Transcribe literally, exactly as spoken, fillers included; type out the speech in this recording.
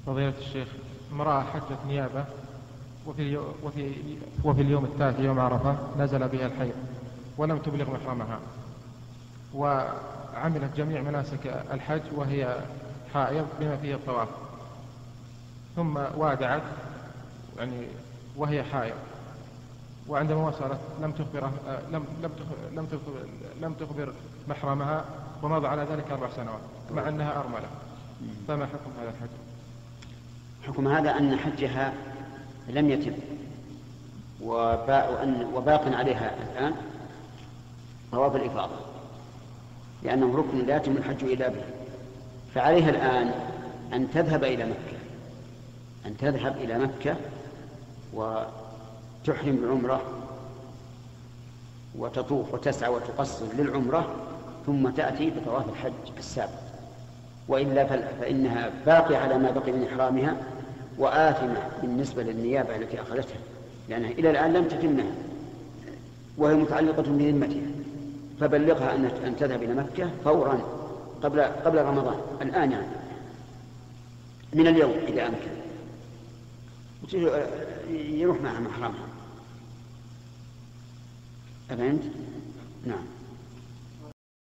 فضيلة الشيخ، امرأة حجت نيابة وفي, وفي, وفي اليوم التالي يوم عرفة نزل بها الحيض ولم تبلغ محرمها، وعملت جميع مناسك الحج وهي حائض بما فيه الطواف، ثم وادعت يعني وهي حائض، وعندما وصلت لم تخبر لم لم لم تخبر, لم تخبر محرمها، ومضى على ذلك أربع سنوات مع أنها أرملة، فما حكم هذا الحج؟ حكم هذا أن حجها لم يتم، وباق عليها الآن طواف الإفاضة، لأنه ركن لا يتم الحج إلا به. فعليها الآن أن تذهب إلى مكة أن تذهب إلى مكة وتحرم بالعمرة وتطوف وتسعى وتقصر للعمرة، ثم تأتي بطواف الحج السابق، وإلا فإنها باقية على ما بقي من إحرامها وآثمة بالنسبة للنيابة التي أخذتها، لأنها إلى الآن لم تتمها وهي متعلقة بذمتها. فبلغها أن تذهب إلى مكة فورا قبل قبل رمضان الآن، يعني من اليوم إذا أمكن، يروح معها محرمها. أفهمت؟ نعم.